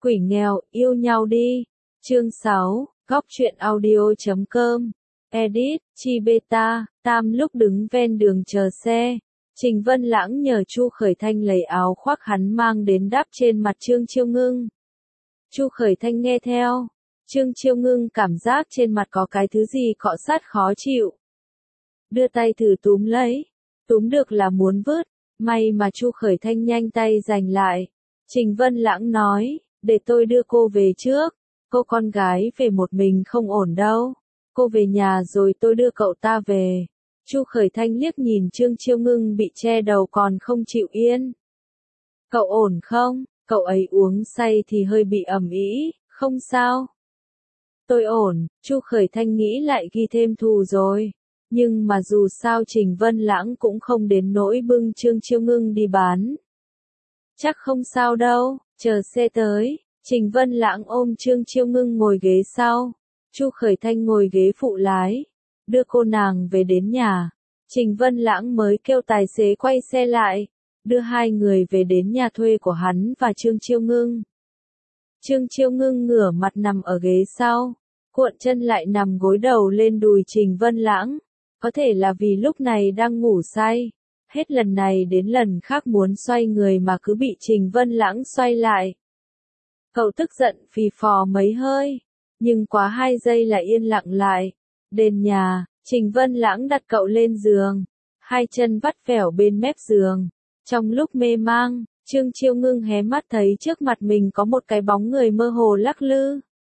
Quỷ nghèo, yêu nhau đi. Chương 6, Góc truyện audio.com. Edit, Chi Beta, Tam lúc đứng ven đường chờ xe. Trình Vân Lãng nhờ Chu Khởi Thanh lấy áo khoác hắn mang đến đắp trên mặt Trương Chiêu Ngưng. Chu Khởi Thanh nghe theo. Trương Chiêu Ngưng cảm giác trên mặt có cái thứ gì cọ sát khó chịu. Đưa tay thử túm lấy. Túm được là muốn vứt. May mà Chu Khởi Thanh nhanh tay giành lại. Trình Vân Lãng nói, để tôi đưa cô về trước. Cô con gái về một mình không ổn đâu. Cô về nhà rồi tôi đưa cậu ta về. Chu Khởi Thanh liếc nhìn Trương Chiêu Ngưng bị che đầu còn không chịu yên. Cậu ổn không? Cậu ấy uống say thì hơi bị ầm ĩ, không sao. Tôi ổn, Chu Khởi Thanh nghĩ lại ghi thêm thù rồi. Nhưng mà dù sao Trình Vân Lãng cũng không đến nỗi bưng Trương Chiêu Ngưng đi bán. Chắc không sao đâu, chờ xe tới. Trình Vân Lãng ôm Trương Chiêu Ngưng ngồi ghế sau. Chu Khởi Thanh ngồi ghế phụ lái. Đưa cô nàng về đến nhà. Trình Vân Lãng mới kêu tài xế quay xe lại. Đưa hai người về đến nhà thuê của hắn và Trương Chiêu Ngưng. Trương Chiêu Ngưng ngửa mặt nằm ở ghế sau. Cuộn chân lại nằm gối đầu lên đùi Trình Vân Lãng. Có thể là vì lúc này đang ngủ say. Hết lần này đến lần khác muốn xoay người mà cứ bị Trình Vân Lãng xoay lại. Cậu tức giận phì phò mấy hơi. Nhưng quá 2 giây là yên lặng lại. Đến nhà, Trình Vân Lãng đặt cậu lên giường. Hai chân vắt vẻo bên mép giường. Trong lúc mê mang, Trương Chiêu Ngưng hé mắt thấy trước mặt mình có một cái bóng người mơ hồ lắc lư.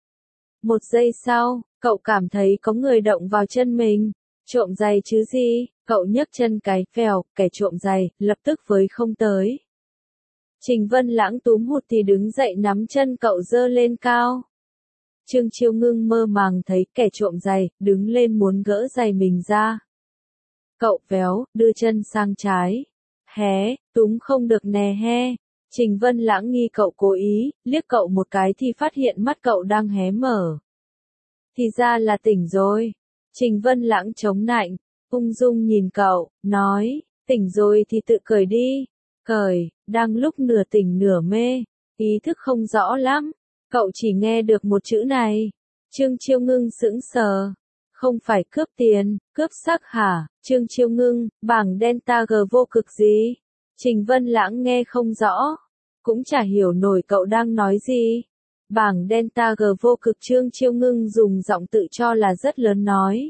1 giây sau, cậu cảm thấy có người động vào chân mình. Trộm giày chứ gì, cậu nhấc chân cái phèo, kẻ trộm giày, lập tức với không tới. Trình Vân Lãng túm hụt thì đứng dậy nắm chân cậu giơ lên cao. Trương Chiêu Ngưng mơ màng thấy kẻ trộm giày, đứng lên muốn gỡ giày mình ra. Cậu véo, đưa chân sang trái. Hé, túm không được nè he. Trình Vân Lãng nghi cậu cố ý, liếc cậu một cái thì phát hiện mắt cậu đang hé mở. Thì ra là tỉnh rồi. Trình Vân Lãng chống nạnh, ung dung nhìn cậu, nói, tỉnh rồi thì tự cởi đi. Cởi, đang lúc nửa tỉnh nửa mê, ý thức không rõ lắm. Cậu chỉ nghe được một chữ này. Trương Chiêu Ngưng sững sờ. Không phải cướp tiền, cướp sắc hả? Trương Chiêu Ngưng, bảng Delta G vô cực gì? Trình Vân Lãng nghe không rõ. Cũng chả hiểu nổi cậu đang nói gì. Bảng Delta G vô cực. Trương Chiêu Ngưng dùng giọng tự cho là rất lớn nói.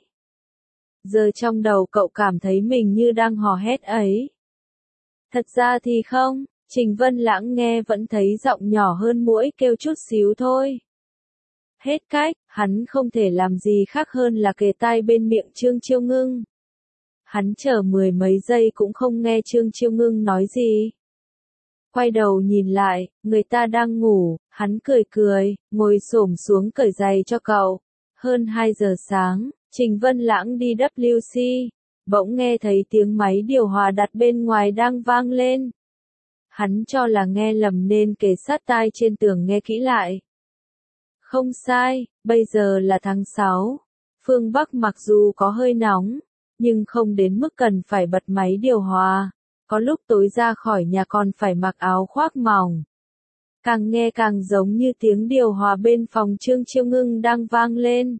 Giờ trong đầu cậu cảm thấy mình như đang hò hét ấy. Thật ra thì không. Trình Vân Lãng nghe vẫn thấy giọng nhỏ hơn muỗi kêu chút xíu thôi. Hết cách, hắn không thể làm gì khác hơn là kề tai bên miệng Trương Chiêu Ngưng. Hắn chờ 10 mấy giây cũng không nghe Trương Chiêu Ngưng nói gì. Quay đầu nhìn lại, người ta đang ngủ, hắn cười cười, ngồi xổm xuống cởi giày cho cậu. Hơn 2 giờ sáng, Trình Vân Lãng đi WC, bỗng nghe thấy tiếng máy điều hòa đặt bên ngoài đang vang lên. Hắn cho là nghe lầm nên kề sát tai trên tường nghe kỹ lại. Không sai, bây giờ là tháng 6. Phương Bắc mặc dù có hơi nóng, nhưng không đến mức cần phải bật máy điều hòa. Có lúc tối ra khỏi nhà còn phải mặc áo khoác mỏng. Càng nghe càng giống như tiếng điều hòa bên phòng Trương Chiêu Ngưng đang vang lên.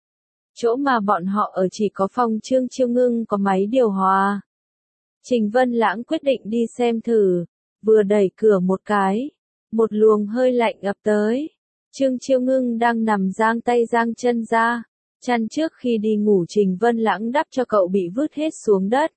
Chỗ mà bọn họ ở chỉ có phòng Trương Chiêu Ngưng có máy điều hòa. Trình Vân Lãng quyết định đi xem thử. Vừa đẩy cửa một cái, một luồng hơi lạnh ập tới. Trương Chiêu Ngưng đang nằm giang tay giang chân ra. Chăn trước khi đi ngủ Trình Vân Lãng đắp cho cậu bị vứt hết xuống đất.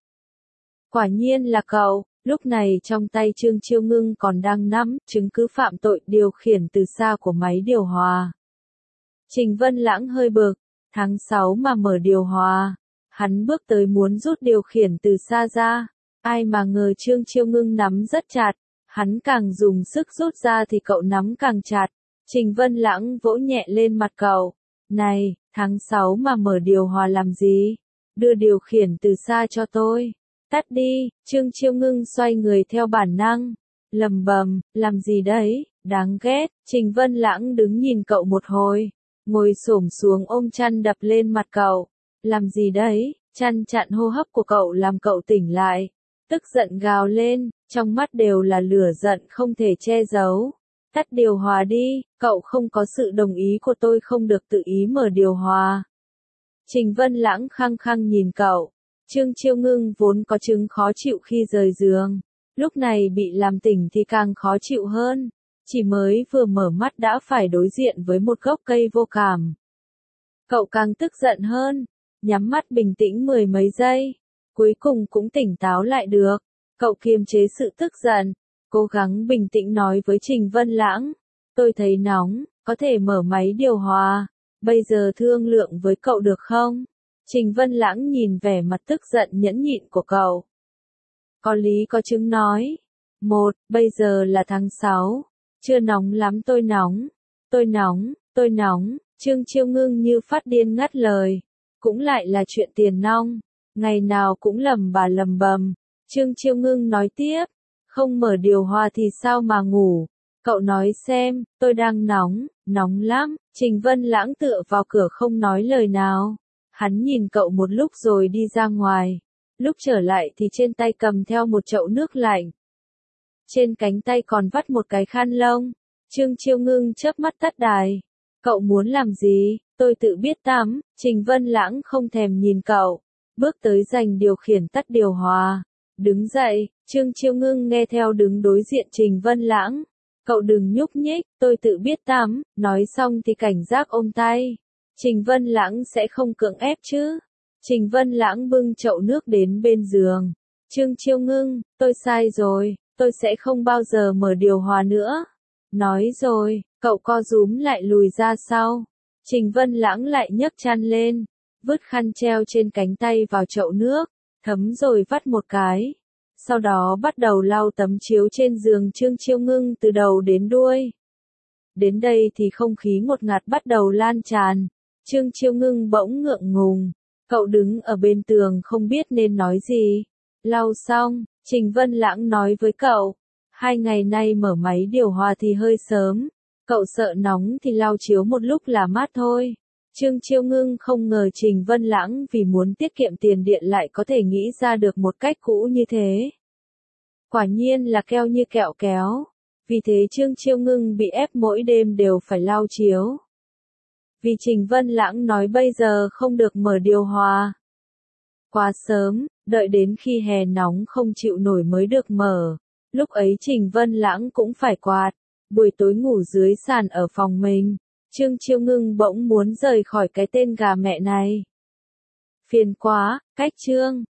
Quả nhiên là cậu. Lúc này trong tay Trương Chiêu Ngưng còn đang nắm chứng cứ phạm tội điều khiển từ xa của máy điều hòa. Trình Vân Lãng hơi bực. Tháng 6 mà mở điều hòa. Hắn bước tới muốn rút điều khiển từ xa ra. Ai mà ngờ Trương Chiêu Ngưng nắm rất chặt. Hắn càng dùng sức rút ra thì cậu nắm càng chặt. Trình Vân Lãng vỗ nhẹ lên mặt cậu. Này, tháng 6 mà mở điều hòa làm gì? Đưa điều khiển từ xa cho tôi. Tắt đi. Trương Chiêu Ngưng xoay người theo bản năng. Lầm bầm, làm gì đấy, đáng ghét. Trình Vân Lãng đứng nhìn cậu một hồi. Ngồi xổm xuống ôm chăn đập lên mặt cậu. Làm gì đấy? Chăn chặn hô hấp của cậu làm cậu tỉnh lại. Tức giận gào lên, trong mắt đều là lửa giận không thể che giấu. Tắt điều hòa đi, cậu không có sự đồng ý của tôi không được tự ý mở điều hòa. Trình Vân Lãng khăng khăng nhìn cậu. Trương Chiêu Ngưng vốn có chứng khó chịu khi rời giường. Lúc này bị làm tỉnh thì càng khó chịu hơn. Chỉ mới vừa mở mắt đã phải đối diện với một gốc cây vô cảm. Cậu càng tức giận hơn. Nhắm mắt bình tĩnh mười mấy giây. Cuối cùng cũng tỉnh táo lại được. Cậu kiềm chế sự tức giận. Cố gắng bình tĩnh nói với Trình Vân Lãng. Tôi thấy nóng, có thể mở máy điều hòa. Bây giờ thương lượng với cậu được không? Trình Vân Lãng nhìn vẻ mặt tức giận nhẫn nhịn của cậu. Có lý có chứng nói. Bây giờ là tháng 6. Chưa nóng lắm tôi nóng. Tôi nóng. Trương Chiêu Ngưng như phát điên ngắt lời. Cũng lại là chuyện tiền nong. Ngày nào cũng lầm bà lầm bầm. Trương Chiêu Ngưng nói tiếp. Không mở điều hòa thì sao mà ngủ. Cậu nói xem, tôi đang nóng lắm. Trình Vân Lãng tựa vào cửa không nói lời nào. Hắn nhìn cậu một lúc rồi đi ra ngoài. Lúc trở lại thì trên tay cầm theo một chậu nước lạnh. Trên cánh tay còn vắt một cái khăn lông. Trương Chiêu Ngưng chớp mắt tắt đài. Cậu muốn làm gì? Tôi tự biết tắm. Trình Vân Lãng không thèm nhìn cậu. Bước tới giành điều khiển tắt điều hòa. Đứng dậy, Trương Chiêu Ngưng nghe theo đứng đối diện Trình Vân Lãng. Cậu đừng nhúc nhích, tôi tự biết tắm. Nói xong thì cảnh giác ôm tay. Trình Vân Lãng sẽ không cưỡng ép chứ. Trình Vân Lãng bưng chậu nước đến bên giường. Trương Chiêu Ngưng, tôi sai rồi, tôi sẽ không bao giờ mở điều hòa nữa. Nói rồi, cậu co rúm lại lùi ra sau. Trình Vân Lãng lại nhấc chăn lên, vứt khăn treo trên cánh tay vào chậu nước, thấm rồi vắt một cái. Sau đó bắt đầu lau tấm chiếu trên giường Trương Chiêu Ngưng từ đầu đến đuôi. Đến đây thì không khí ngột ngạt bắt đầu lan tràn. Trương Chiêu Ngưng bỗng ngượng ngùng. Cậu đứng ở bên tường không biết nên nói gì. Lau xong, Trình Vân Lãng nói với cậu. 2 ngày nay mở máy điều hòa thì hơi sớm. Cậu sợ nóng thì lau chiếu một lúc là mát thôi. Trương Chiêu Ngưng không ngờ Trình Vân Lãng vì muốn tiết kiệm tiền điện lại có thể nghĩ ra được một cách cũ như thế. Quả nhiên là keo như kẹo kéo. Vì thế Trương Chiêu Ngưng bị ép mỗi đêm đều phải lau chiếu. Vì Trình Vân Lãng nói bây giờ không được mở điều hòa. Quá sớm, đợi đến khi hè nóng không chịu nổi mới được mở. Lúc ấy Trình Vân Lãng cũng phải quạt. Buổi tối ngủ dưới sàn ở phòng mình. Trương Chiêu Ngưng bỗng muốn rời khỏi cái tên gà mẹ này. Phiền quá, cách Trương.